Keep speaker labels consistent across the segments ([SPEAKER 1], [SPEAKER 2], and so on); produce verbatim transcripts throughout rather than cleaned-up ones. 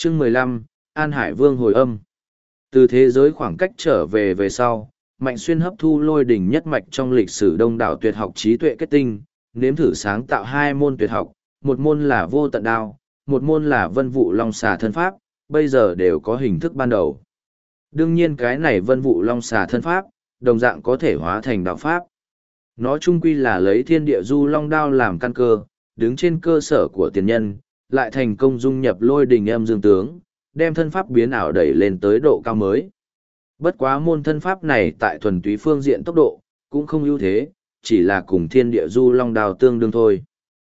[SPEAKER 1] Chương mười lăm, An Hải Vương hồi âm. Từ thế giới khoảng cách trở về về sau, Mạnh Xuyên hấp thu lôi đỉnh nhất mạch trong lịch sử đông đảo tuyệt học trí tuệ kết tinh, nếm thử sáng tạo hai môn tuyệt học, một môn là vô tận đao, một môn là vân vụ long xà thân pháp, bây giờ đều có hình thức ban đầu. Đương nhiên cái này vân vụ long xà thân pháp, đồng dạng có thể hóa thành đạo pháp. Nó chung quy là lấy thiên địa du long đao làm căn cơ, đứng trên cơ sở của tiền nhân, lại thành công dung nhập lôi đình âm dương tướng, đem thân pháp biến ảo đẩy lên tới độ cao mới. Bất quá môn thân pháp này tại thuần túy phương diện tốc độ, cũng không ưu thế, chỉ là cùng thiên địa du long đao tương đương thôi.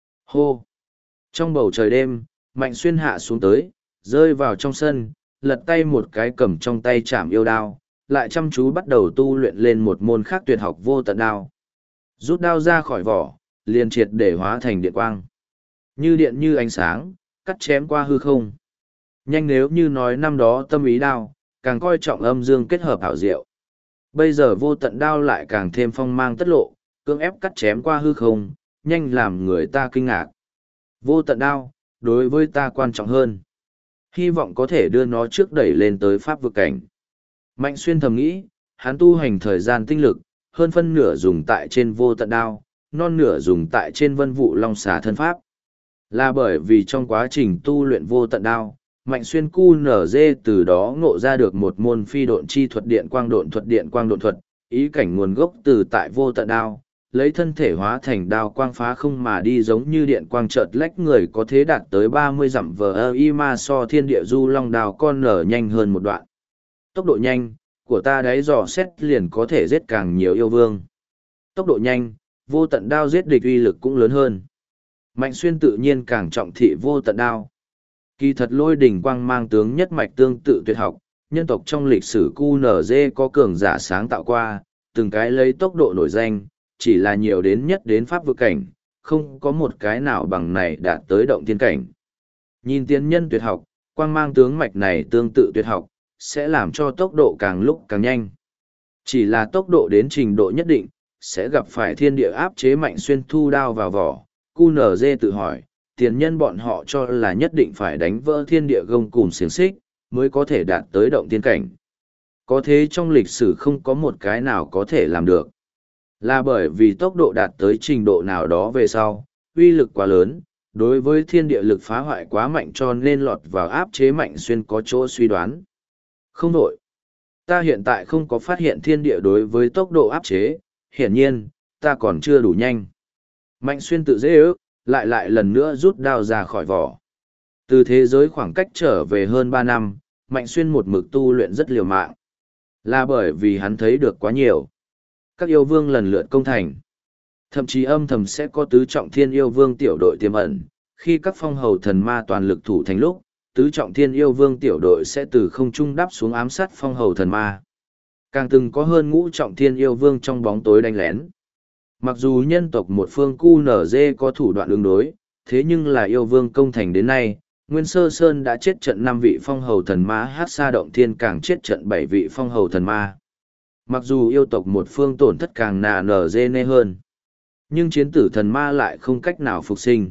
[SPEAKER 1] Hô! Trong bầu trời đêm, Mạnh Xuyên hạ xuống tới, rơi vào trong sân, lật tay một cái cầm trong tay chạm yêu đao, lại chăm chú bắt đầu tu luyện lên một môn khác tuyệt học vô tận đao. Rút đao ra khỏi vỏ, liền triệt để hóa thành điện quang. Như điện như ánh sáng, cắt chém qua hư không. Nhanh nếu như nói năm đó tâm ý đao, càng coi trọng âm dương kết hợp ảo diệu. Bây giờ vô tận đao lại càng thêm phong mang tất lộ, cưỡng ép cắt chém qua hư không, nhanh làm người ta kinh ngạc. Vô tận đao, đối với ta quan trọng hơn. Hy vọng có thể đưa nó trước đẩy lên tới pháp vực cảnh. Mạnh Xuyên thầm nghĩ, hắn tu hành thời gian tinh lực, hơn phân nửa dùng tại trên vô tận đao, non nửa dùng tại trên vân vụ long xà thân pháp. Là bởi vì trong quá trình tu luyện vô tận đao, Mạnh Xuyên cu nở dê từ đó ngộ ra được một môn phi độn chi thuật điện quang độn thuật điện quang độn thuật, ý cảnh nguồn gốc từ tại vô tận đao, lấy thân thể hóa thành đao quang phá không mà đi giống như điện quang chợt lách người có thế đạt tới ba mươi dặm vờ y ma so thiên địa du long đao con nở nhanh hơn một đoạn. Tốc độ nhanh, của ta đáy dò xét liền có thể giết càng nhiều yêu vương. Tốc độ nhanh, vô tận đao giết địch uy lực cũng lớn hơn. Mạnh Xuyên tự nhiên càng trọng thị vô tận đao. Kỳ thật lôi đỉnh quang mang tướng nhất mạch tương tự tuyệt học, nhân tộc trong lịch sử cu nở dê có cường giả sáng tạo qua, từng cái lấy tốc độ nổi danh, chỉ là nhiều đến nhất đến pháp vực cảnh, không có một cái nào bằng này đạt tới động thiên cảnh. Nhìn tiến nhân tuyệt học, quang mang tướng mạch này tương tự tuyệt học, sẽ làm cho tốc độ càng lúc càng nhanh. Chỉ là tốc độ đến trình độ nhất định, sẽ gặp phải thiên địa áp chế Mạnh Xuyên thu đao vào vỏ. cu nở dê tự hỏi, tiền nhân bọn họ cho là nhất định phải đánh vỡ thiên địa gông cùm xiềng xích, mới có thể đạt tới động thiên cảnh. Có thế trong lịch sử không có một cái nào có thể làm được. Là bởi vì tốc độ đạt tới trình độ nào đó về sau, uy lực quá lớn, đối với thiên địa lực phá hoại quá mạnh cho nên lọt vào áp chế Mạnh Xuyên có chỗ suy đoán. Không đổi. Ta hiện tại không có phát hiện thiên địa đối với tốc độ áp chế, hiển nhiên, ta còn chưa đủ nhanh. Mạnh Xuyên tự dễ ước, lại lại lần nữa rút đao ra khỏi vỏ. Từ thế giới khoảng cách trở về hơn ba năm, Mạnh Xuyên một mực tu luyện rất liều mạng. Là bởi vì hắn thấy được quá nhiều. Các yêu vương lần lượt công thành. Thậm chí âm thầm sẽ có tứ trọng thiên yêu vương tiểu đội tiềm ẩn, khi các phong hầu thần ma toàn lực thủ thành lúc, tứ trọng thiên yêu vương tiểu đội sẽ từ không trung đáp xuống ám sát phong hầu thần ma. Càng từng có hơn ngũ trọng thiên yêu vương trong bóng tối đánh lén. Mặc dù nhân tộc một phương cu nở dê có thủ đoạn ứng đối, thế nhưng là yêu vương công thành đến nay, Nguyên Sơ Sơn đã chết trận năm vị phong hầu thần ma, Hát Sa Động Thiên càng chết trận bảy vị phong hầu thần ma. Mặc dù yêu tộc một phương tổn thất càng nà nở dê nê hơn, nhưng chiến tử thần ma lại không cách nào phục sinh.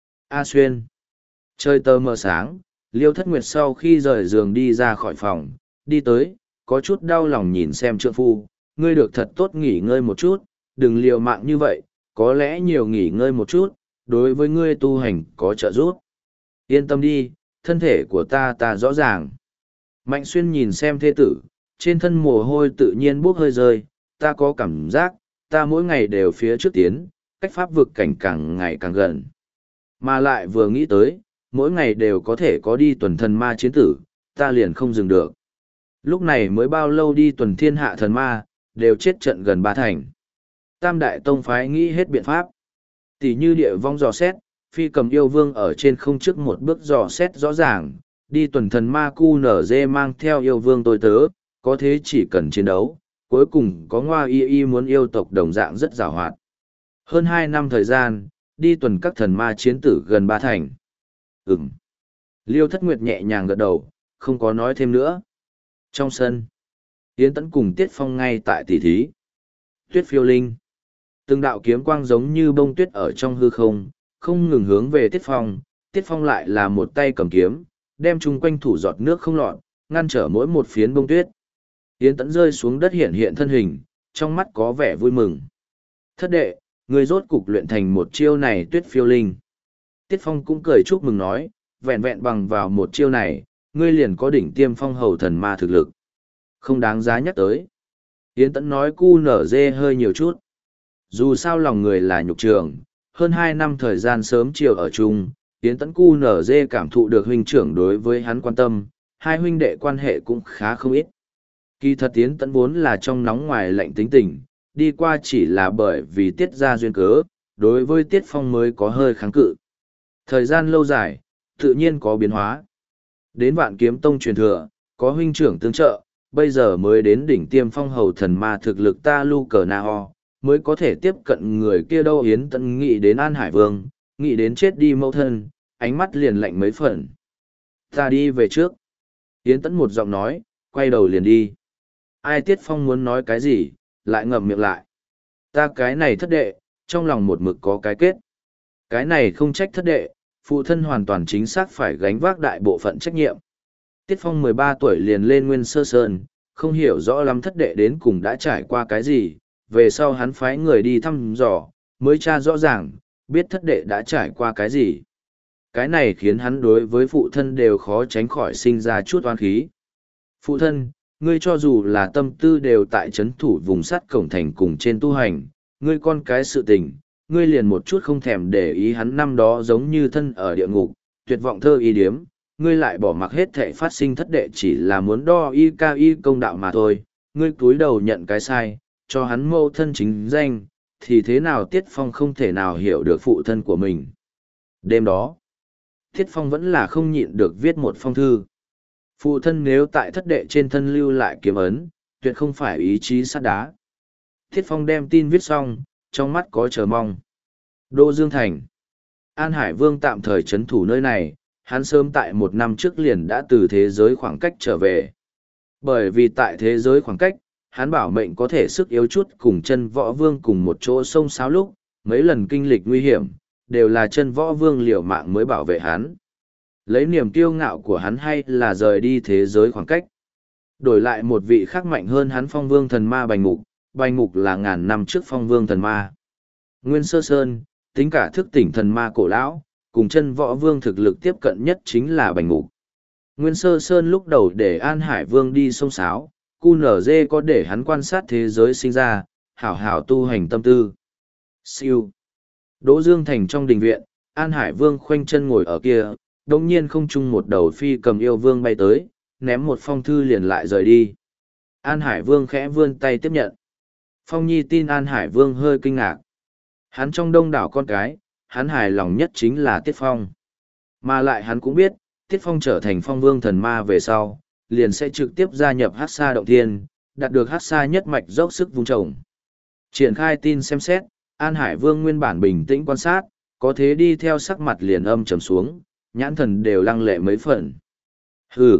[SPEAKER 1] A Xuyên. Trời tờ mờ sáng, Liêu Thất Nguyệt sau khi rời giường đi ra khỏi phòng, đi tới, có chút đau lòng nhìn xem trượng phu, ngươi được thật tốt nghỉ ngơi một chút, đừng liều mạng như vậy, có lẽ nhiều nghỉ ngơi một chút, đối với ngươi tu hành có trợ giúp. Yên tâm đi, thân thể của ta ta rõ ràng. Mạnh Xuyên nhìn xem thê tử, trên thân mồ hôi tự nhiên bốc hơi rơi, ta có cảm giác, ta mỗi ngày đều phía trước tiến, cách pháp vực cảnh càng ngày càng gần. Mà lại vừa nghĩ tới, mỗi ngày đều có thể có đi tuần thần ma chiến tử, ta liền không dừng được. Lúc này mới bao lâu đi tuần thiên hạ thần ma, đều chết trận gần ba thành. Tam đại tông phái nghĩ hết biện pháp. Tỷ như địa vong dò xét, phi cầm yêu vương ở trên không trước một bước dò xét rõ ràng, đi tuần thần ma cu nở dê mang theo yêu vương tôi tớ, có thế chỉ cần chiến đấu, cuối cùng có ngoa y y muốn yêu tộc đồng dạng rất giàu hoạt. Hơn hai năm thời gian, đi tuần các thần ma chiến tử gần ba thành. Ừm. Liêu Thất Nguyệt nhẹ nhàng gật đầu, không có nói thêm nữa. Trong sân, Yến Tẫn cùng Tiết Phong ngay tại tỷ thí. Tuyết phiêu linh. Từng đạo kiếm quang giống như bông tuyết ở trong hư không, không ngừng hướng về Tiết Phong. Tiết Phong lại là một tay cầm kiếm, đem chung quanh thủ giọt nước không lọt, ngăn trở mỗi một phiến bông tuyết. Yến Tẫn rơi xuống đất hiện hiện thân hình, trong mắt có vẻ vui mừng. Thất đệ, ngươi rốt cục luyện thành một chiêu này tuyết phiêu linh. Tiết Phong cũng cười chúc mừng nói, vẹn vẹn bằng vào một chiêu này, ngươi liền có đỉnh tiêm phong hầu thần ma thực lực. Không đáng giá nhắc tới. Yến Tẫn nói cu nở dê hơi nhiều chút. Dù sao lòng người là nhục trường, hơn hai năm thời gian sớm chiều ở chung, Yến Tẫn cu nở dê cảm thụ được huynh trưởng đối với hắn quan tâm, hai huynh đệ quan hệ cũng khá không ít. Kỳ thật Yến Tẫn vốn là trong nóng ngoài lạnh tính tình, đi qua chỉ là bởi vì tiết ra duyên cớ, đối với Tiết Phong mới có hơi kháng cự. Thời gian lâu dài, tự nhiên có biến hóa. Đến Vạn Kiếm Tông truyền thừa, có huynh trưởng tương trợ, bây giờ mới đến đỉnh tiêm phong hầu thần ma thực lực ta lu cờ na ho, mới có thể tiếp cận người kia đâu. Yến Tẫn nghĩ đến An Hải Vương, nghĩ đến chết đi mẫu thân, ánh mắt liền lạnh mấy phần. Ta đi về trước. Yến Tẫn một giọng nói, quay đầu liền đi. Ai Tiết Phong muốn nói cái gì, lại ngậm miệng lại. Ta cái này thất đệ, trong lòng một mực có cái kết. Cái này không trách thất đệ, phụ thân hoàn toàn chính xác phải gánh vác đại bộ phận trách nhiệm. Tiết Phong mười ba tuổi liền lên Nguyên Sơ Sơn, không hiểu rõ lắm thất đệ đến cùng đã trải qua cái gì, về sau hắn phái người đi thăm dò, mới tra rõ ràng, biết thất đệ đã trải qua cái gì. Cái này khiến hắn đối với phụ thân đều khó tránh khỏi sinh ra chút oán khí. Phụ thân, ngươi cho dù là tâm tư đều tại chấn thủ vùng sắt cổng thành cùng trên tu hành, ngươi con cái sự tình, ngươi liền một chút không thèm để ý hắn năm đó giống như thân ở địa ngục, tuyệt vọng thơ y điếm, ngươi lại bỏ mặc hết thể phát sinh thất đệ chỉ là muốn đo y ca y công đạo mà thôi, ngươi cúi đầu nhận cái sai, cho hắn mâu thân chính danh, thì thế nào Tiết Phong không thể nào hiểu được phụ thân của mình. Đêm đó, Tiết Phong vẫn là không nhịn được viết một phong thư. Phụ thân nếu tại thất đệ trên thân lưu lại kiếm ấn, tuyệt không phải ý chí sắt đá. Tiết Phong đem tin viết xong, trong mắt có chờ mong. Đô Dương Thành. An Hải Vương tạm thời trấn thủ nơi này, hắn sớm tại một năm trước liền đã từ thế giới khoảng cách trở về. Bởi vì tại thế giới khoảng cách, hắn bảo mệnh có thể sức yếu chút cùng chân võ vương cùng một chỗ sông sáo lúc, mấy lần kinh lịch nguy hiểm, đều là chân võ vương liều mạng mới bảo vệ hắn. Lấy niềm kiêu ngạo của hắn hay là rời đi thế giới khoảng cách. Đổi lại một vị khác mạnh hơn hắn phong vương thần ma Bành Ngục, Bành Ngục là ngàn năm trước phong vương thần ma. Nguyên Sơ Sơn, tính cả thức tỉnh thần ma cổ lão, cùng chân võ vương thực lực tiếp cận nhất chính là Bành Ngục. Nguyên Sơ Sơn lúc đầu để An Hải Vương đi sông sáo, cu nở dê có để hắn quan sát thế giới sinh ra, hảo hảo tu hành tâm tư. Siêu. Đỗ Dương Thành trong đình viện, An Hải Vương khoanh chân ngồi ở kia, đồng nhiên không chung một đầu phi cầm yêu vương bay tới, ném một phong thư liền lại rời đi. An Hải Vương khẽ vươn tay tiếp nhận. Phong Nhi tin An Hải Vương hơi kinh ngạc. Hắn trong đông đảo con cái, hắn hài lòng nhất chính là Tiết Phong. Mà lại hắn cũng biết, Tiết Phong trở thành phong vương thần ma về sau, liền sẽ trực tiếp gia nhập Hắc Sa Động Thiên, đạt được Hắc Sa nhất mạch dốc sức vung trồng. Triển khai tin xem xét, An Hải Vương nguyên bản bình tĩnh quan sát, có thế đi theo sắc mặt liền âm trầm xuống, nhãn thần đều lăng lệ mấy phần. Hừ.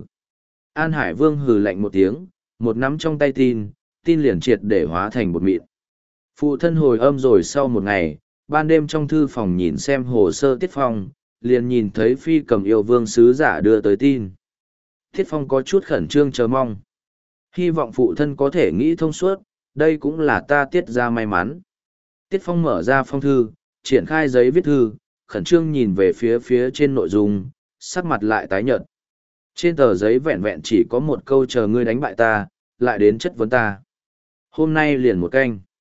[SPEAKER 1] An Hải Vương hừ lạnh một tiếng, một nắm trong tay tin, tin liền triệt để hóa thành bột mịn. Phụ thân hồi âm rồi sau một ngày, ban đêm trong thư phòng nhìn xem hồ sơ Tiết Phong, liền nhìn thấy phi cầm yêu vương sứ giả đưa tới tin. Tiết Phong có chút khẩn trương chờ mong. Hy vọng phụ thân có thể nghĩ thông suốt, đây cũng là ta Tiết ra may mắn. Tiết Phong mở ra phong thư, triển khai giấy viết thư, khẩn trương nhìn về phía phía trên nội dung, sắc mặt lại tái nhợt. Trên tờ giấy vẹn vẹn chỉ có một câu chờ ngươi đánh bại ta, lại đến chất vấn ta. Hôm nay liền một canh.